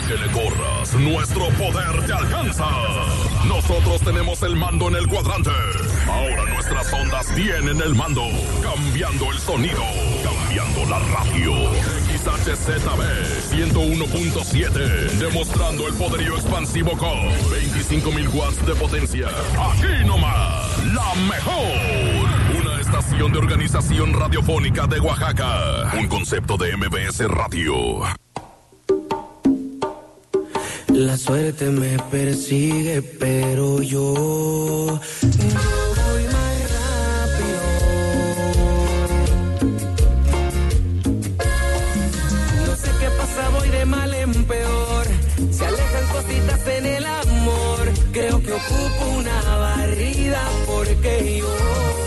que le corras, nuestro poder te alcanza. Nosotros tenemos el mando en el cuadrante. Ahora nuestras ondas tienen el mando, cambiando el sonido, cambiando la radio. XHZB 101.7, demostrando el poderío expansivo con 25.000 watts de potencia. Aquí nomás, la mejor. Una estación de organización radiofónica de Oaxaca. Un concepto de MBS Radio. La suerte me persigue, pero yo voy más rápido. No sé qué pasa, voy de mal en peor. Se alejan cositas en el amor. Creo que ocupo una barrida porque yo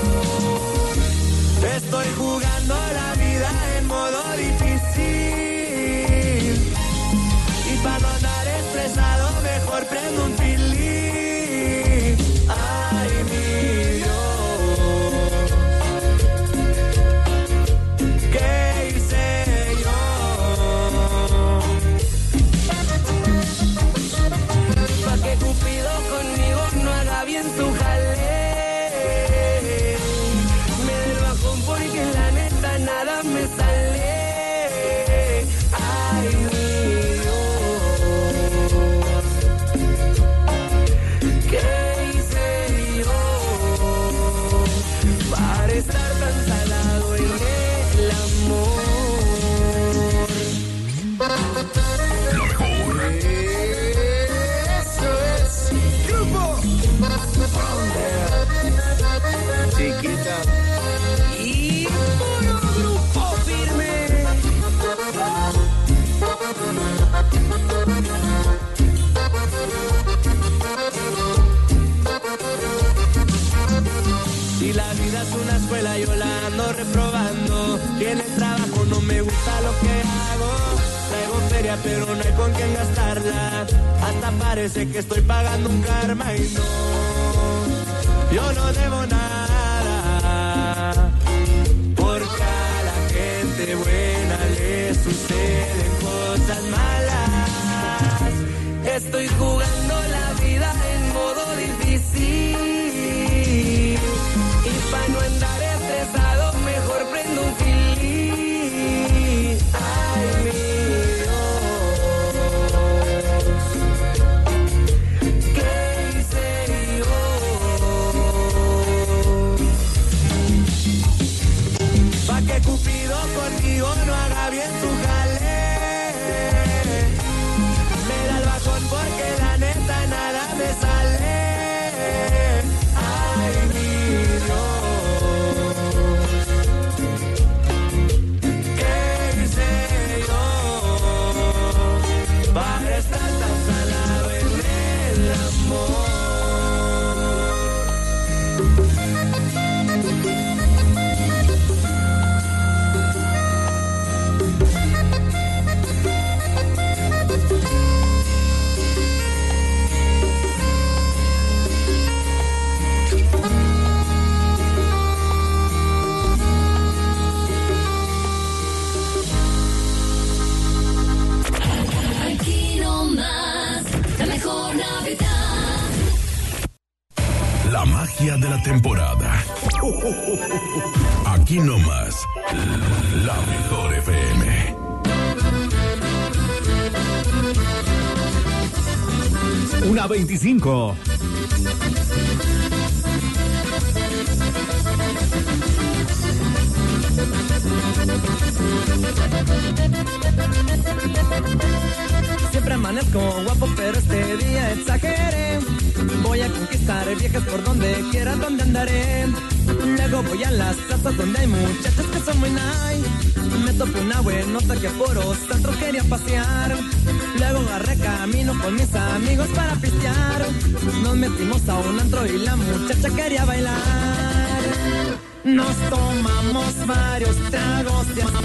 estoy jugando la vida en modo difícil. Y para no andar estresado, mejor prendo un pilín. Ay, mi Dios, ¿qué hice yo? Pa' que Cupido conmigo no haga bien su jale. Me del bajón porque la neta nada me sale. Ay, mi estar tan salado en el amor. Lo mejor. Eso es Grupo Chiquita y puro Grupo Firme. Si la vida es una escuela, yo la ando reprobando. Y en el trabajo no me gusta lo que hago. Traigo feria, pero no hay con quién gastarla. Hasta parece que estoy pagando un karma y no, yo no debo nada. Porque a la gente buena le suceden cosas malas. Estoy jugando la vida en modo difícil. Y pa' no andar estresado, mejor prendo un filín. Ay, mi Dios, ¿qué hice yo? Pa' que Cupido conmigo no haga bien su jale. Me da el bajón porque la neta nada me sale. Ay, mi para estar tan salado en el amor. La magia de la temporada. Aquí nomás, la mejor FM. Una 25. Siempre amanezco guapo, pero este día exageré. Voy a conquistar viejas por donde quiera, donde andaré. Luego voy a las plazas donde hay muchachas que son muy nice. Me topé una buenota que por los centros quería pasear. Luego agarré camino con mis amigos para pistear. Nos metimos a un antro y la muchacha quería bailar. Nos tomamos varios tragos,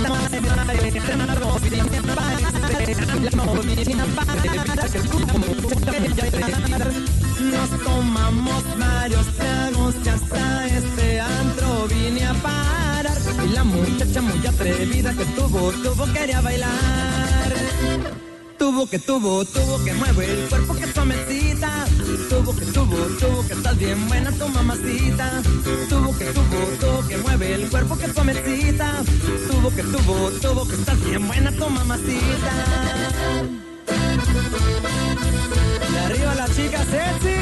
nos tomamos varios tragos y hasta este antro vine a parar. Y la muchacha muy atrevida que tuvo quería bailar. Tubo que mueve el cuerpo que suavecita. Tubo que estás bien buena tu mamacita. Tubo que mueve el cuerpo que suavecita. Tubo que estás bien buena tu mamacita. De arriba la chica sexy.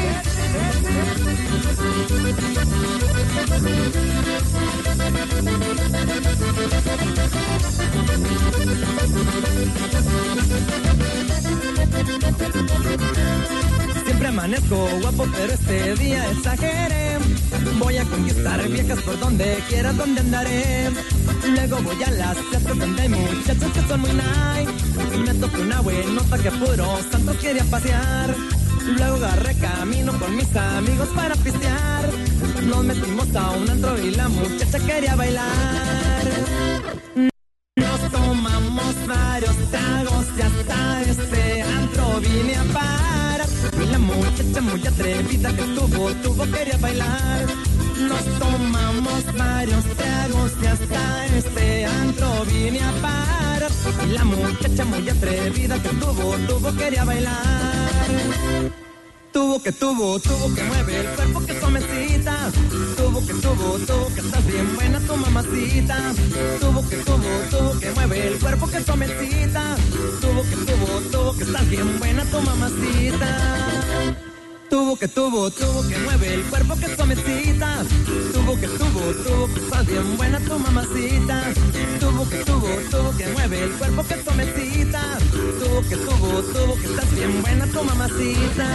Siempre amanezco guapo, pero este día exageré. Voy a conquistar viejas por donde quiera, donde andaré. Luego voy a las fiestas donde hay muchachos que son muy nice. Me tocó una buenota que puro santo quería pasear. Luego agarré camino con mis amigos para pistear. Nos metimos a un antro y la muchacha quería bailar. Nos tomamos varios tragos y hasta este antro vine a parar. Y la muchacha muy atrevida que tuvo quería bailar. Nos tomamos varios tragos y hasta este antro vine a parar. Y la muchacha muy atrevida que tuvo quería bailar. Tubo que mueve el cuerpo que suavecita. Tubo que estás bien buena tu mamacita. Tubo que mueve el cuerpo que suavecita. Tubo que estás bien buena tu mamacita. Tubo que mueve el cuerpo que suavecita. Tubo que estás bien buena tu mamacita. Tubo que mueve el cuerpo que suavecita. Tubo que estás bien buena tu mamacita.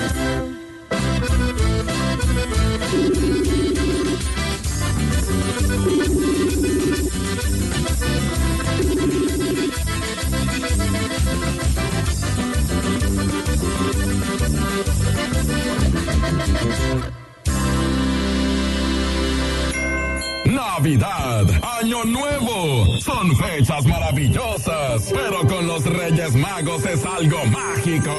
Navidad, Año Nuevo, son fechas maravillosas, pero con los Reyes Magos es algo mágico.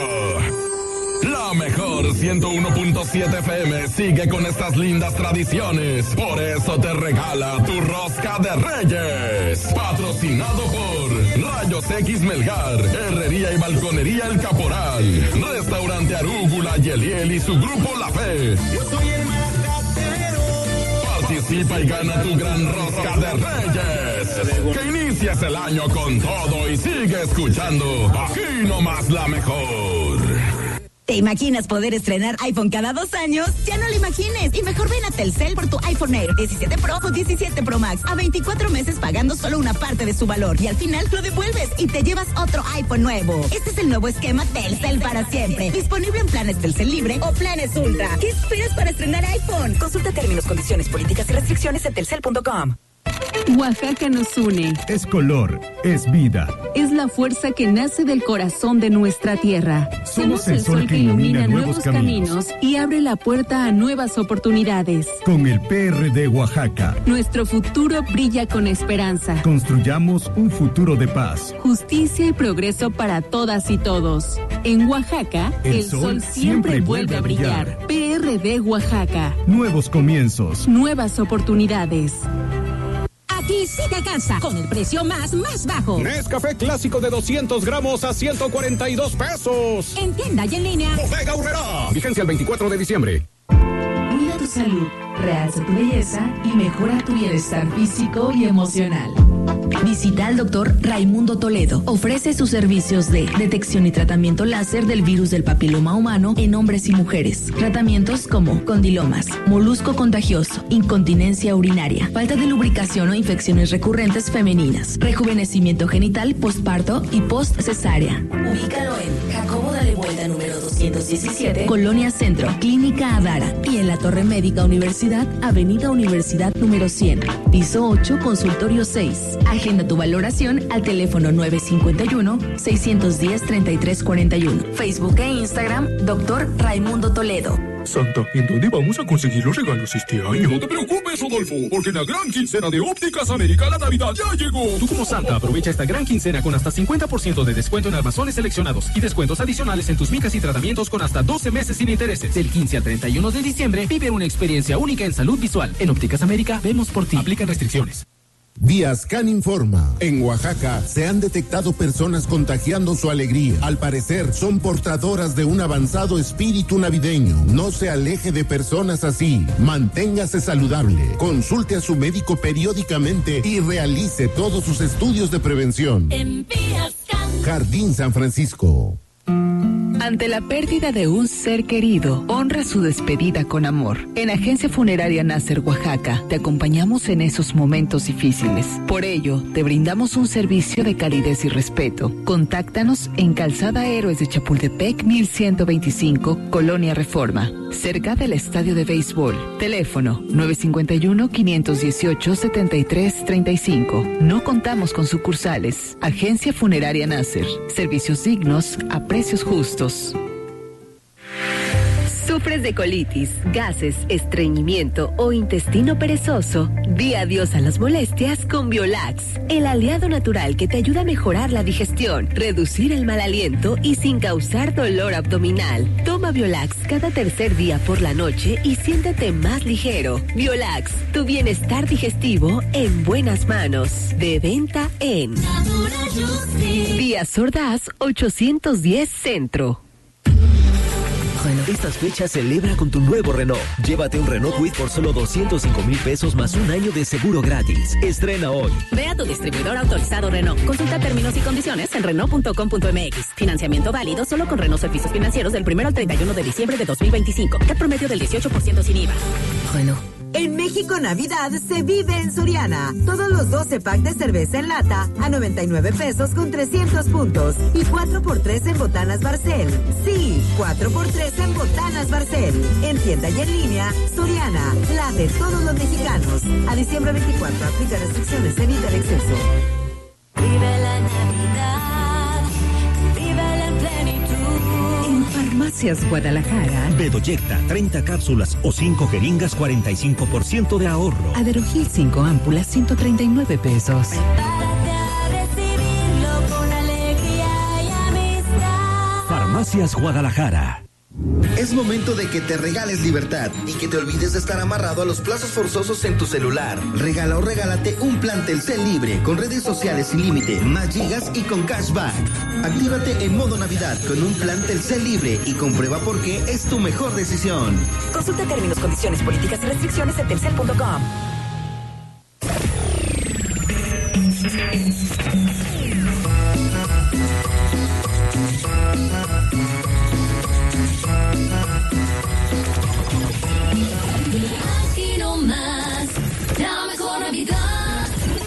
La mejor 101.7 FM sigue con estas lindas tradiciones, por eso te regala tu rosca de Reyes. Patrocinado por Rayos X Melgar, Herrería y Balconería El Caporal, Restaurante Arúgula Yeliel y su grupo La Fe. Yo soy el Malacatero. Participa y gana tu gran rosca de Reyes. Que inicies el año con todo y sigue escuchando aquí nomás la mejor. ¿Te imaginas poder estrenar iPhone cada 2 años? Ya no lo imagines y mejor ven a Telcel por tu iPhone Air 17 Pro o 17 Pro Max a 24 meses pagando solo una parte de su valor y al final lo devuelves y te llevas otro iPhone nuevo. Este es el nuevo esquema Telcel para siempre. Disponible en planes Telcel Libre o planes Ultra. ¿Qué esperas para estrenar iPhone? Consulta términos, condiciones, políticas y restricciones en telcel.com. Oaxaca nos une. Es color, es vida. Es la fuerza que nace del corazón de nuestra tierra. Somos el sol que ilumina nuevos caminos y abre la puerta a nuevas oportunidades. Con el PRD Oaxaca, Nuestro futuro brilla con esperanza, construyamos un futuro de paz. justicia y progreso para todas y todos. En Oaxaca, el sol siempre vuelve a brillar. PRD Oaxaca. Nuevos comienzos. Nuevas oportunidades. Aquí sí te alcanza, con el precio más bajo. Nescafé clásico de 200 gramos a 142 pesos. En tienda y en línea. Bodega Aurrerá. Vigencia el 24 de diciembre. Cuida tu salud, realza tu belleza y mejora tu bienestar físico y emocional. Visita al doctor Raimundo Toledo. Ofrece sus servicios de detección y tratamiento láser del virus del papiloma humano en hombres y mujeres. Tratamientos como condilomas, molusco contagioso, incontinencia urinaria, falta de lubricación o infecciones recurrentes femeninas, rejuvenecimiento genital, posparto y post-cesárea. Ubícalo en Jacobo Dale Vuelta número 217, Colonia Centro, Clínica Adara, y en la Torre Médica Universidad, Avenida Universidad número 100, piso 8, consultorio 6. Agenda tu valoración al teléfono 951-610-3341. Facebook e Instagram, Dr. Raimundo Toledo. Santa, ¿en dónde vamos a conseguir los regalos este año? No te preocupes, Rodolfo, porque en la gran quincena de Ópticas América la Navidad ya llegó. Tú como Santa aprovecha esta gran quincena con hasta 50% de descuento en armazones seleccionados y descuentos adicionales en tus micas y tratamientos con hasta 12 meses sin intereses. Del 15 al 31 de diciembre vive una experiencia única en salud visual. En Ópticas América vemos por ti. Aplican restricciones. Viascan informa. En Oaxaca se han detectado personas contagiando su alegría. Al parecer son portadoras de un avanzado espíritu navideño. No se aleje de personas así. Manténgase saludable. Consulte a su médico periódicamente y realice todos sus estudios de prevención. En Viascan. Jardín San Francisco. Ante la pérdida de un ser querido, honra su despedida con amor. En Agencia Funeraria Nasser, Oaxaca, te acompañamos en esos momentos difíciles. Por ello, te brindamos un servicio de calidez y respeto. Contáctanos en Calzada Héroes de Chapultepec 1125, Colonia Reforma, cerca del Estadio de Béisbol. Teléfono 951-518-7335. No contamos con sucursales. Agencia Funeraria Nasser. Servicios dignos a precios justos. ¿Sufres de colitis, gases, estreñimiento o intestino perezoso? Di adiós a las molestias con Biolax, el aliado natural que te ayuda a mejorar la digestión, reducir el mal aliento y sin causar dolor abdominal. Toma Biolax cada tercer día por la noche y siéntete más ligero. Biolax, tu bienestar digestivo en buenas manos. De venta en Díaz Ordaz 810 Centro. Estas fechas celebra con tu nuevo Renault. Llévate un Renault Kwid por solo 205,000 pesos más un año de seguro gratis. Estrena hoy. Ve a tu distribuidor autorizado Renault. Consulta términos y condiciones en Renault.com.mx. Financiamiento válido solo con Renault Servicios Financieros del 1 al 31 de diciembre de 2025. CAT promedio del 18% sin IVA. Renault. En México Navidad se vive en Soriana. Todos los 12 packs de cerveza en lata a 99 pesos con 300 puntos. Y 4x3 en botanas Barcel. Sí, 4x3 en botanas Barcel. En tienda y en línea, Soriana, la de todos los mexicanos. A diciembre 24, aplica restricciones, evita el exceso. Vive la Navidad, vive en plenitud. En Farmacias Guadalajara. Bedoyecta, 30 cápsulas o 5 jeringas, 45% de ahorro. Aderogil 5 ámpulas, 139 pesos. Prepárate a recibirlo con alegría y amistad. Farmacias Guadalajara. Es momento de que te regales libertad y que te olvides de estar amarrado a los plazos forzosos en tu celular. Regala o regálate un plan Telcel libre con redes sociales sin límite, más gigas y con cashback. Actívate en modo Navidad con un plan Telcel libre y comprueba por qué es tu mejor decisión. Consulta términos, condiciones, políticas y restricciones en telcel.com. Aquí nomás, la mejor Navidad.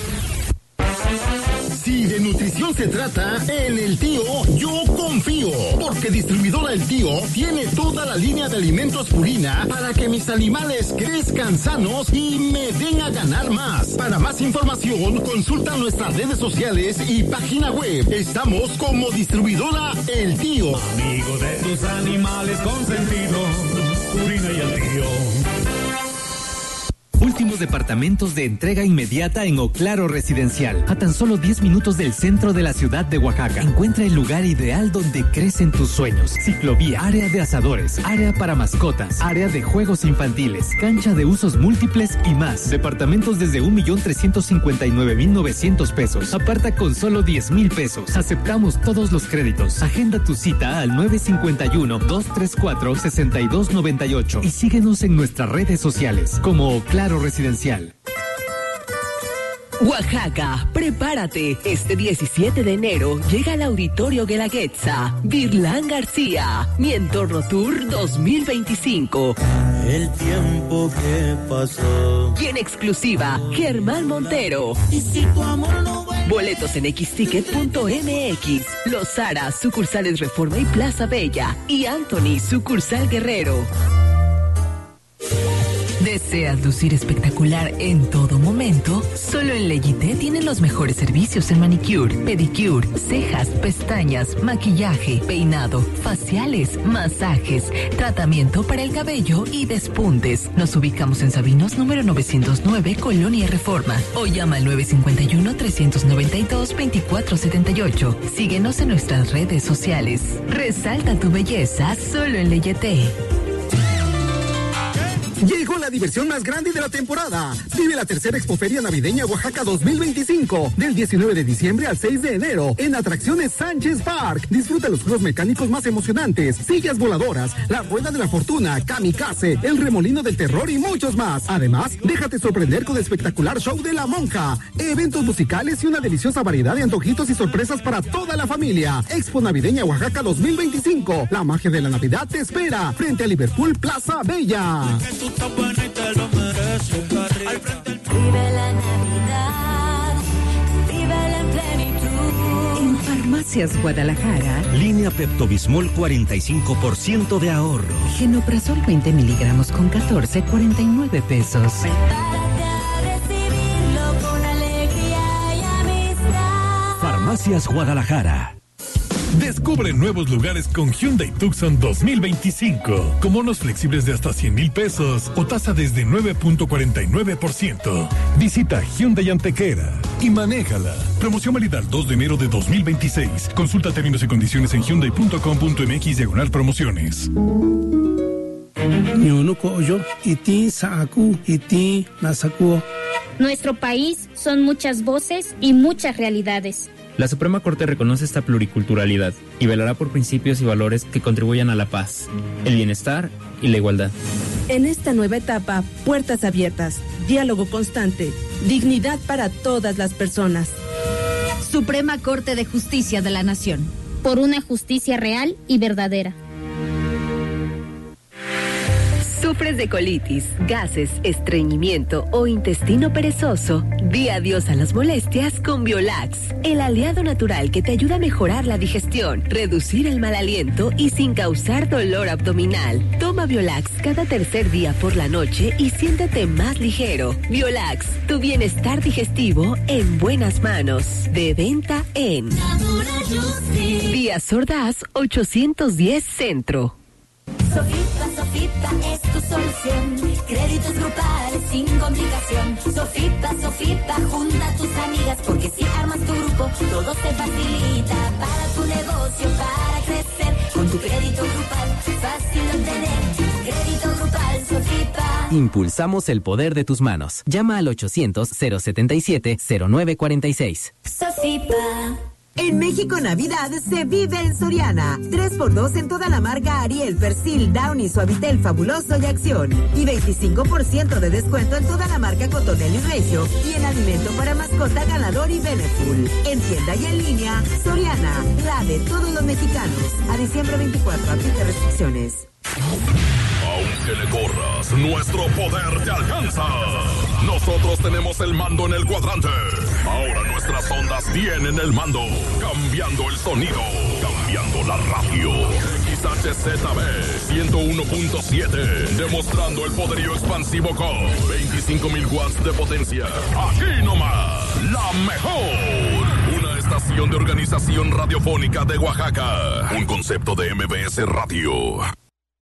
Si de nutrición se trata, en El Tío yo confío, porque Distribuidora El Tío tiene toda la línea de alimentos Purina para que mis animales crezcan sanos y me den a ganar más. Para más información, consulta nuestras redes sociales y página web. Estamos como Distribuidora El Tío. Amigo de tus animales consentidos, Purina y El Tío. Últimos departamentos de entrega inmediata en Oclaro Residencial. A tan solo 10 minutos del centro de la ciudad de Oaxaca. Encuentra el lugar ideal donde crecen tus sueños. Ciclovía, área de asadores, área para mascotas, área de juegos infantiles, cancha de usos múltiples y más. Departamentos desde 1,359,900 pesos. Aparta con solo 10,000 pesos. Aceptamos todos los créditos. Agenda tu cita al 951-234-6298 y síguenos en nuestras redes sociales como Oclaro Residencial. Oaxaca, prepárate. Este 17 de enero llega al Auditorio Guelaguetza, Virlán García, Mi Entorno Tour 2025. El tiempo que pasó. Y en exclusiva, Germán Montero. Y si tu amor no vuelve. Boletos en xticket.mx. Los Zara, sucursales Reforma y Plaza Bella. Y Anthony, sucursal Guerrero. ¿Deseas lucir espectacular en todo momento? Solo en Leyité tienen los mejores servicios en manicure, pedicure, cejas, pestañas, maquillaje, peinado, faciales, masajes, tratamiento para el cabello y despuntes. Nos ubicamos en Sabinos número 909, Colonia Reforma. O llama al 951-392-2478. Síguenos en nuestras redes sociales. Resalta tu belleza solo en Leyité. Llegó la diversión más grande de la temporada. Vive la tercera Expoferia Navideña Oaxaca 2025, del 19 de diciembre al 6 de enero, en Atracciones Sánchez Park. Disfruta los juegos mecánicos más emocionantes, sillas voladoras, la Rueda de la Fortuna, Kamikaze, el Remolino del Terror y muchos más. Además, déjate sorprender con el espectacular show de La Monja, eventos musicales y una deliciosa variedad de antojitos y sorpresas para toda la familia. Expo Navideña Oaxaca 2025. La magia de la Navidad te espera frente a Liverpool Plaza Bella. Vive la Navidad, vívela en plenitud. En Farmacias Guadalajara, Línea Pepto-Bismol 45% de ahorro. Genoprazol 20 miligramos con 14, 49 pesos. Prepárate a recibirlo con alegría y amistad. Farmacias Guadalajara. Descubre nuevos lugares con Hyundai Tucson 2025, con bonos flexibles de hasta 100,000 pesos o tasa desde 9.49%. Visita Hyundai Antequera y manéjala. Promoción válida el 2 de enero de 2026. Consulta términos y condiciones en hyundai.com.mx/promociones. Nuestro país son muchas voces y muchas realidades. La Suprema Corte reconoce esta pluriculturalidad y velará por principios y valores que contribuyan a la paz, el bienestar y la igualdad. En esta nueva etapa, puertas abiertas, diálogo constante, dignidad para todas las personas. Suprema Corte de Justicia de la Nación. Por una justicia real y verdadera. ¿Sufres de colitis, gases, estreñimiento o intestino perezoso? Di adiós a las molestias con Biolax, el aliado natural que te ayuda a mejorar la digestión, reducir el mal aliento y sin causar dolor abdominal. Toma Biolax cada tercer día por la noche y siéntete más ligero. Biolax, tu bienestar digestivo en buenas manos. De venta en Díaz Ordaz 810 Centro. Sofita es tu solución. Créditos grupales sin complicación. Sofita, junta a tus amigas, porque si armas tu grupo, todo se facilita. Para tu negocio, para crecer, con tu crédito grupal, fácil de obtener. Crédito grupal, Sofita. Impulsamos el poder de tus manos. Llama al 800-077-0946. Sofita. En México Navidad se vive en Soriana. 3x2 en toda la marca Ariel, Persil, Downy, Suavitel, Fabuloso y Acción. Y 25% de descuento en toda la marca Cotonel y Regio. Y en alimento para mascota Ganador y Beneful. En tienda y en línea, Soriana, la de todos los mexicanos. A diciembre 24, aplica restricciones. Aunque le corras, nuestro poder te alcanza. Nosotros tenemos el mando en el cuadrante. Ahora nuestras ondas tienen el mando. Cambiando el sonido. Cambiando la radio. XHZB 101.7. Demostrando el poderío expansivo con 25,000 watts de potencia. Aquí nomás, la mejor. Una estación de organización radiofónica de Oaxaca. Un concepto de MBS Radio.